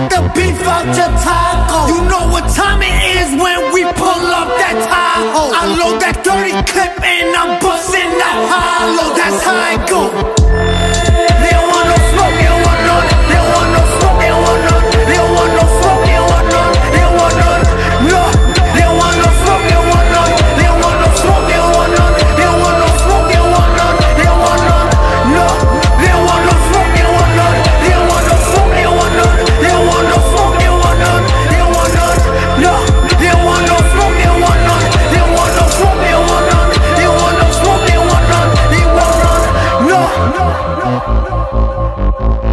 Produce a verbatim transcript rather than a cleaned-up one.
the beef out your taco. You know what time it is when we pull up that Tahoe. I load that dirty clip and I'm busting that hollow. That's how it go. They don't want no smoke, they don't want none. They don't want no smoke, they don't want none. They don't want no smoke, they don't want none. They don't want none, no. They don't want no smoke, they don't want none. They don't want no smoke, they don't want none. They don't want no smoke, they don't want none. They don't want none, no. They don't want no smoke, they don't want none. They don't want no smoke, they don't want none. They don't want no smoke, they don't want none. They don't want none, no. They don't want no smoke, they don't want none. They don't want no smoke, they don't want none. They don't want no smoke, they don't want none. They want none, no.